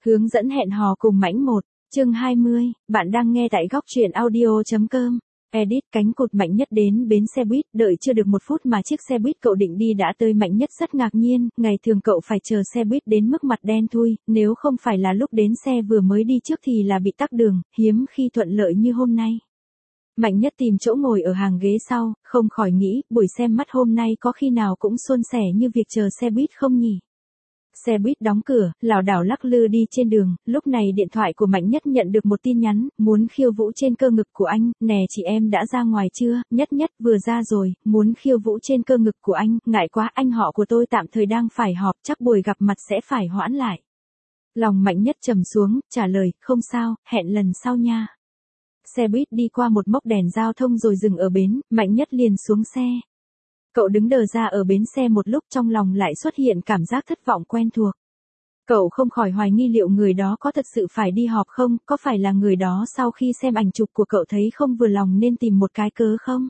Hướng dẫn hẹn hò cùng Mãnh một, chương 20, bạn đang nghe tại góc truyện audio.com. Edit cánh cụt Mạnh Nhất đến bến xe buýt, đợi chưa được 1 phút mà chiếc xe buýt cậu định đi đã tới. Mạnh Nhất rất ngạc nhiên, ngày thường cậu phải chờ xe buýt đến mức mặt đen thui, nếu không phải là lúc đến xe vừa mới đi trước thì là bị tắc đường, hiếm khi thuận lợi như hôm nay. Mạnh Nhất tìm chỗ ngồi ở hàng ghế sau, không khỏi nghĩ, buổi xem mắt hôm nay có khi nào cũng suôn sẻ như việc chờ xe buýt không nhỉ? Xe buýt đóng cửa, lảo đảo lắc lư đi trên đường, lúc này điện thoại của Mạnh Nhất nhận được một tin nhắn, muốn khiêu vũ trên cơ ngực của anh, nè chị em đã ra ngoài chưa, Nhất vừa ra rồi, muốn khiêu vũ trên cơ ngực của anh, ngại quá anh họ của tôi tạm thời đang phải họp, chắc buổi gặp mặt sẽ phải hoãn lại. Lòng Mạnh Nhất trầm xuống, trả lời, không sao, hẹn lần sau nha. Xe buýt đi qua một mốc đèn giao thông rồi dừng ở bến, Mạnh Nhất liền xuống xe. Cậu đứng đờ ra ở bến xe một lúc, trong lòng lại xuất hiện cảm giác thất vọng quen thuộc. Cậu không khỏi hoài nghi liệu người đó có thật sự phải đi họp không, có phải là người đó sau khi xem ảnh chụp của cậu thấy không vừa lòng nên tìm một cái cớ không?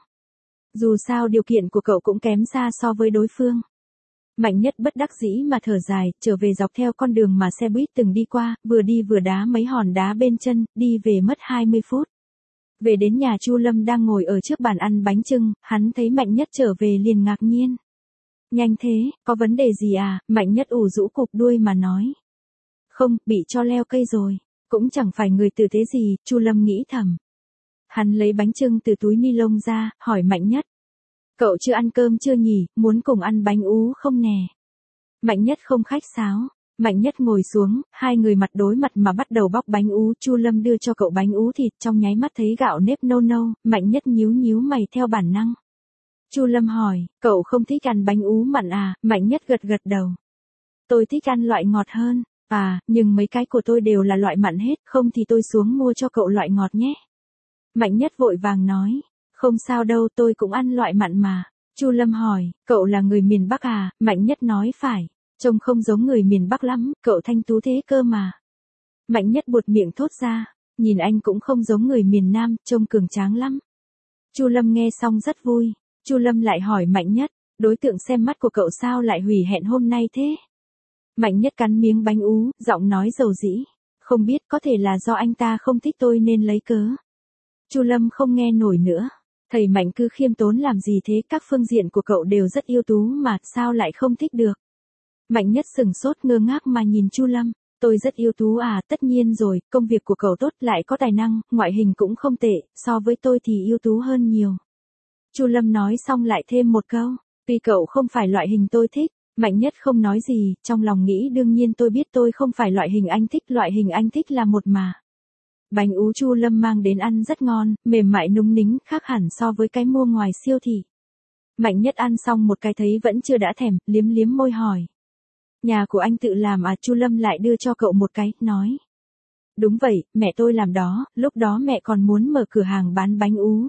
Dù sao điều kiện của cậu cũng kém xa so với đối phương. Mạnh Nhất bất đắc dĩ mà thở dài, trở về dọc theo con đường mà xe buýt từng đi qua, vừa đi vừa đá mấy hòn đá bên chân, đi về mất 20 phút. Về đến nhà Chu Lâm đang ngồi ở trước bàn ăn bánh chưng, hắn thấy Mạnh Nhất trở về liền ngạc nhiên. Nhanh thế, có vấn đề gì à? Mạnh Nhất ủ rũ cụp đuôi mà nói. Không, bị cho leo cây rồi, cũng chẳng phải người tử tế gì, Chu Lâm nghĩ thầm. Hắn lấy bánh chưng từ túi ni lông ra, hỏi Mạnh Nhất. Cậu chưa ăn cơm chưa nhỉ, muốn cùng ăn bánh ú không nè? Mạnh Nhất không khách sáo. Mạnh Nhất ngồi xuống, hai người mặt đối mặt mà bắt đầu bóc bánh ú. Chu Lâm đưa cho cậu bánh ú thịt, trong nháy mắt thấy gạo nếp nâu nâu, Mạnh Nhất nhíu mày theo bản năng. Chu Lâm hỏi, cậu không thích ăn bánh ú mặn à? Mạnh Nhất gật đầu. Tôi thích ăn loại ngọt hơn. À, nhưng mấy cái của tôi đều là loại mặn hết, không thì tôi xuống mua cho cậu loại ngọt nhé. Mạnh Nhất vội vàng nói, không sao đâu, tôi cũng ăn loại mặn mà. Chu Lâm hỏi, cậu là người miền Bắc à? Mạnh Nhất nói phải. Trông không giống người miền Bắc lắm, cậu thanh tú thế cơ mà. Mạnh Nhất buột miệng thốt ra, nhìn anh cũng không giống người miền Nam, trông cường tráng lắm. Chu Lâm nghe xong rất vui. Chu Lâm lại hỏi Mạnh Nhất, đối tượng xem mắt của cậu sao lại hủy hẹn hôm nay thế? Mạnh Nhất cắn miếng bánh ú, giọng nói dầu dĩ, không biết, có thể là do anh ta không thích tôi nên lấy cớ. Chu Lâm không nghe nổi nữa. Thầy Mạnh cứ khiêm tốn làm gì thế, các phương diện của cậu đều rất ưu tú mà, sao lại không thích được? Mạnh Nhất sừng sốt ngơ ngác mà nhìn Chu Lâm, tôi rất ưu tú à? Tất nhiên rồi, công việc của cậu tốt, lại có tài năng, ngoại hình cũng không tệ, so với tôi thì ưu tú hơn nhiều. Chu Lâm nói xong lại thêm một câu, tuy cậu không phải loại hình tôi thích. Mạnh Nhất không nói gì, trong lòng nghĩ đương nhiên tôi biết tôi không phải loại hình anh thích, loại hình anh thích là một mà. Bánh ú Chu Lâm mang đến ăn rất ngon, mềm mại núng nính, khác hẳn so với cái mua ngoài siêu thị. Mạnh Nhất ăn xong một cái thấy vẫn chưa đã thèm, liếm môi hỏi. Nhà của anh tự làm à? Chu Lâm lại đưa cho cậu một cái, nói. Đúng vậy, mẹ tôi làm đó, lúc đó mẹ còn muốn mở cửa hàng bán bánh ú,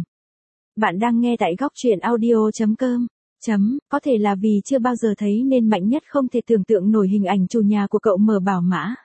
Bạn đang nghe tại góc truyện audio.com. Có thể là vì chưa bao giờ thấy nên Mạnh Nhất không thể tưởng tượng nổi hình ảnh chủ nhà của cậu mở bảo mã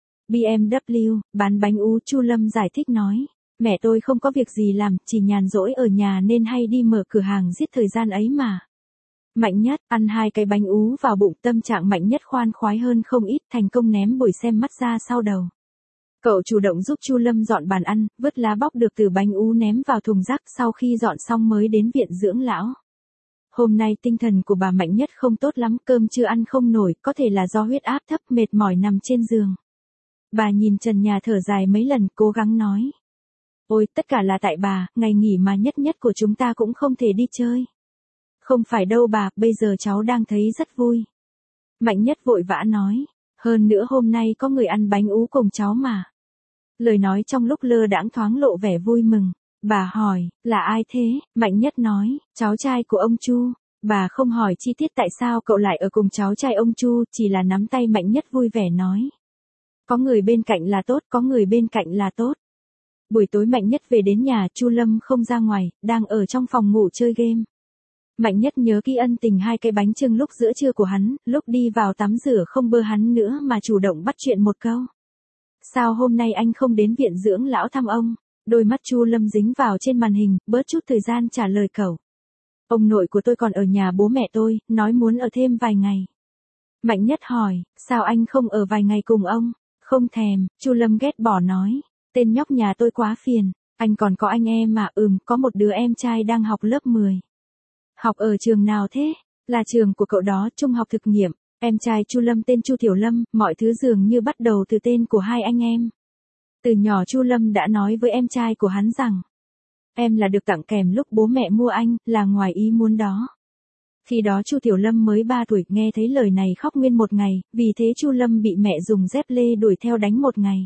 BMW, bán bánh ú. Chu Lâm giải thích nói, mẹ tôi không có việc gì làm, chỉ nhàn rỗi ở nhà nên hay đi mở cửa hàng giết thời gian ấy mà. Mạnh Nhất ăn 2 cái bánh ú vào bụng, tâm trạng Mạnh Nhất khoan khoái hơn không ít, thành công ném buổi xem mắt ra sau đầu. Cậu chủ động giúp Chu Lâm dọn bàn ăn, vứt lá bóc được từ bánh ú ném vào thùng rác, sau khi dọn xong mới đến viện dưỡng lão. Hôm nay tinh thần của bà Mạnh Nhất không tốt lắm, cơm chưa ăn không nổi, có thể là do huyết áp thấp, mệt mỏi nằm trên giường. Bà nhìn trần nhà thở dài mấy lần, cố gắng nói. Ôi, tất cả là tại bà, ngày nghỉ mà Nhất của chúng ta cũng không thể đi chơi. Không phải đâu bà, bây giờ cháu đang thấy rất vui. Mạnh Nhất vội vã nói, hơn nữa hôm nay có người ăn bánh ú cùng cháu mà. Lời nói trong lúc lơ đãng thoáng lộ vẻ vui mừng. Bà hỏi, là ai thế? Mạnh Nhất nói, cháu trai của ông Chu. Bà không hỏi chi tiết tại sao cậu lại ở cùng cháu trai ông Chu, chỉ là nắm tay Mạnh Nhất vui vẻ nói. Có người bên cạnh là tốt, có người bên cạnh là tốt. Buổi tối Mạnh Nhất về đến nhà, Chu Lâm không ra ngoài, đang ở trong phòng ngủ chơi game. Mạnh Nhất nhớ kỹ ân tình 2 cái bánh chưng lúc giữa trưa của hắn, lúc đi vào tắm rửa không bơ hắn nữa mà chủ động bắt chuyện một câu. Sao hôm nay anh không đến viện dưỡng lão thăm ông? Đôi mắt Chu Lâm dính vào trên màn hình, bớt chút thời gian trả lời cậu. Ông nội của tôi còn ở nhà bố mẹ tôi, nói muốn ở thêm vài ngày. Mạnh Nhất hỏi, sao anh không ở vài ngày cùng ông? Không thèm, Chu Lâm ghét bỏ nói. Tên nhóc nhà tôi quá phiền. Anh còn có anh em mà, có một đứa em trai đang học lớp 10. Học ở trường nào thế? Là trường của cậu đó, trung học thực nghiệm. Em trai Chu Lâm tên Chu Tiểu Lâm, mọi thứ dường như bắt đầu từ tên của hai anh em. Từ nhỏ Chu Lâm đã nói với em trai của hắn rằng, em là được tặng kèm lúc bố mẹ mua anh, là ngoài ý muốn đó. Khi đó Chu Tiểu Lâm mới 3 tuổi, nghe thấy lời này khóc nguyên một ngày, vì thế Chu Lâm bị mẹ dùng dép lê đuổi theo đánh một ngày.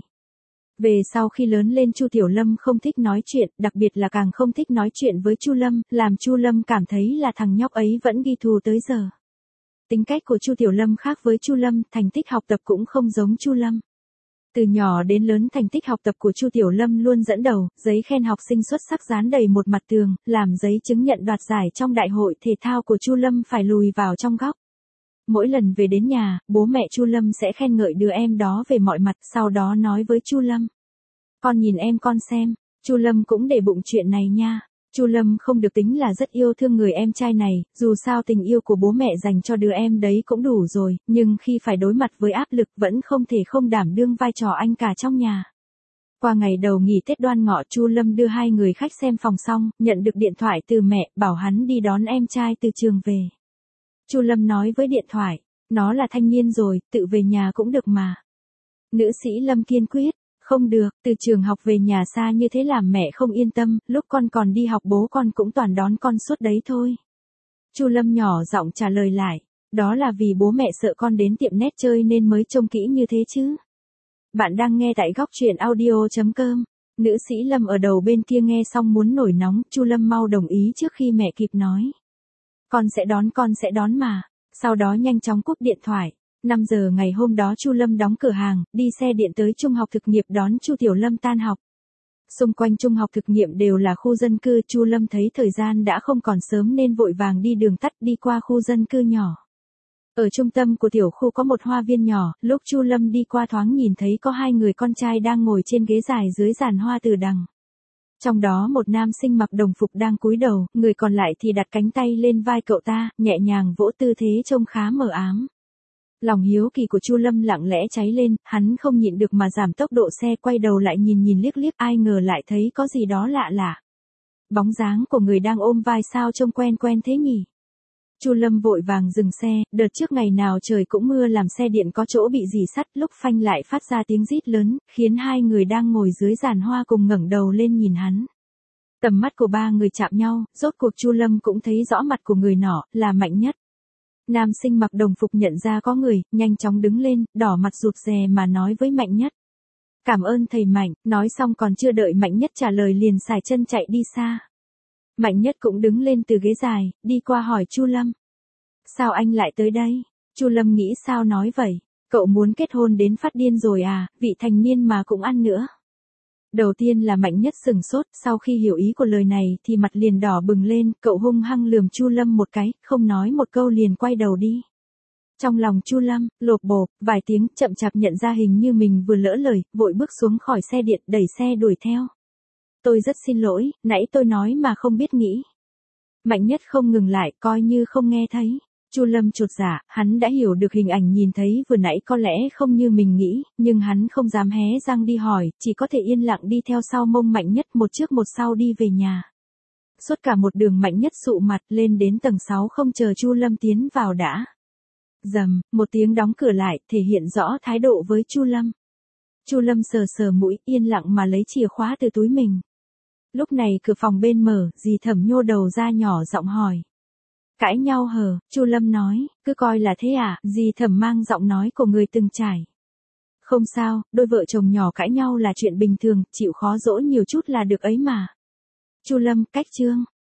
Về sau khi lớn lên Chu Tiểu Lâm không thích nói chuyện, đặc biệt là càng không thích nói chuyện với Chu Lâm, làm Chu Lâm cảm thấy là thằng nhóc ấy vẫn ghi thù tới giờ. Tính cách của Chu Tiểu Lâm khác với Chu Lâm, thành tích học tập cũng không giống Chu Lâm. Từ nhỏ đến lớn thành tích học tập của Chu Tiểu Lâm luôn dẫn đầu, giấy khen học sinh xuất sắc dán đầy một mặt tường, làm giấy chứng nhận đoạt giải trong đại hội thể thao của Chu Lâm phải lùi vào trong góc. Mỗi lần về đến nhà, bố mẹ Chu Lâm sẽ khen ngợi đứa em đó về mọi mặt, sau đó nói với Chu Lâm. Con nhìn em con xem, Chu Lâm cũng để bụng chuyện này nha. Chu Lâm không được tính là rất yêu thương người em trai này, dù sao tình yêu của bố mẹ dành cho đứa em đấy cũng đủ rồi, nhưng khi phải đối mặt với áp lực vẫn không thể không đảm đương vai trò anh cả trong nhà. Qua ngày đầu nghỉ Tết Đoan Ngọ, Chu Lâm đưa hai người khách xem phòng xong, nhận được điện thoại từ mẹ, bảo hắn đi đón em trai từ trường về. Chu Lâm nói với điện thoại, nó là thanh niên rồi, tự về nhà cũng được mà. Nữ sĩ Lâm kiên quyết, không được, từ trường học về nhà xa như thế làm mẹ không yên tâm, lúc con còn đi học bố con cũng toàn đón con suốt đấy thôi. Chu Lâm nhỏ giọng trả lời lại, đó là vì bố mẹ sợ con đến tiệm net chơi nên mới trông kỹ như thế chứ. Bạn đang nghe tại góc truyện audio.com. Nữ sĩ Lâm ở đầu bên kia nghe xong muốn nổi nóng, Chu Lâm mau đồng ý trước khi mẹ kịp nói. Con sẽ đón mà. Sau đó nhanh chóng cúp điện thoại. 5 giờ ngày hôm đó Chu Lâm đóng cửa hàng, đi xe điện tới trung học thực nghiệm đón Chu Tiểu Lâm tan học. Xung quanh trung học thực nghiệm đều là khu dân cư, Chu Lâm thấy thời gian đã không còn sớm nên vội vàng đi đường tắt đi qua khu dân cư nhỏ. Ở trung tâm của tiểu khu có một hoa viên nhỏ, lúc Chu Lâm đi qua thoáng nhìn thấy có hai người con trai đang ngồi trên ghế dài dưới giàn hoa từ đằng. Trong đó một nam sinh mặc đồng phục đang cúi đầu, người còn lại thì đặt cánh tay lên vai cậu ta, nhẹ nhàng vỗ, tư thế trông khá mờ ám. Lòng hiếu kỳ của Chu Lâm lặng lẽ cháy lên, hắn không nhịn được mà giảm tốc độ xe, quay đầu lại nhìn liếc liếc, ai ngờ lại thấy có gì đó lạ lạ. Bóng dáng của người đang ôm vai sao trông quen quen thế nhỉ? Chu Lâm vội vàng dừng xe, đợt trước ngày nào trời cũng mưa làm xe điện có chỗ bị rỉ sắt, lúc phanh lại phát ra tiếng rít lớn, khiến hai người đang ngồi dưới giàn hoa cùng ngẩng đầu lên nhìn hắn. Tầm mắt của ba người chạm nhau, rốt cuộc Chu Lâm cũng thấy rõ mặt của người nọ, là Mạnh Nhất. Nam sinh mặc đồng phục nhận ra có người, nhanh chóng đứng lên, đỏ mặt rụt rè mà nói với Mạnh Nhất. Cảm ơn thầy Mạnh, nói xong còn chưa đợi Mạnh Nhất trả lời liền xài chân chạy đi xa. Mạnh Nhất cũng đứng lên từ ghế dài, đi qua hỏi Chu Lâm. Sao anh lại tới đây? Chu Lâm nghĩ sao nói vậy? Cậu muốn kết hôn đến phát điên rồi à, vị thành niên mà cũng ăn nữa. Đầu tiên là Mạnh Nhất sửng sốt, sau khi hiểu ý của lời này thì mặt liền đỏ bừng lên, cậu hung hăng lườm Chu Lâm một cái, không nói một câu liền quay đầu đi. Trong lòng Chu Lâm, lộp bộp, vài tiếng, chậm chạp nhận ra hình như mình vừa lỡ lời, vội bước xuống khỏi xe điện, đẩy xe đuổi theo. Tôi rất xin lỗi, nãy tôi nói mà không biết nghĩ. Mạnh Nhất không ngừng lại, coi như không nghe thấy. Chu Lâm chột dạ, hắn đã hiểu được hình ảnh nhìn thấy vừa nãy có lẽ không như mình nghĩ, nhưng hắn không dám hé răng đi hỏi, chỉ có thể yên lặng đi theo sau mông Mạnh Nhất một trước một sau đi về nhà. Suốt cả một đường Mạnh Nhất sụ mặt lên đến tầng 6 không chờ Chu Lâm tiến vào đã. Rầm, một tiếng đóng cửa lại, thể hiện rõ thái độ với Chu Lâm. Chu Lâm sờ sờ mũi, yên lặng mà lấy chìa khóa từ túi mình. Lúc này cửa phòng bên mở, dì Thẩm nhô đầu ra nhỏ giọng hỏi. Cãi nhau hờ, Chu Lâm nói, cứ coi là thế à, dì Thẩm mang giọng nói của người từng trải. Không sao, đôi vợ chồng nhỏ cãi nhau là chuyện bình thường, chịu khó dỗ nhiều chút là được ấy mà. Chu Lâm, cách chương.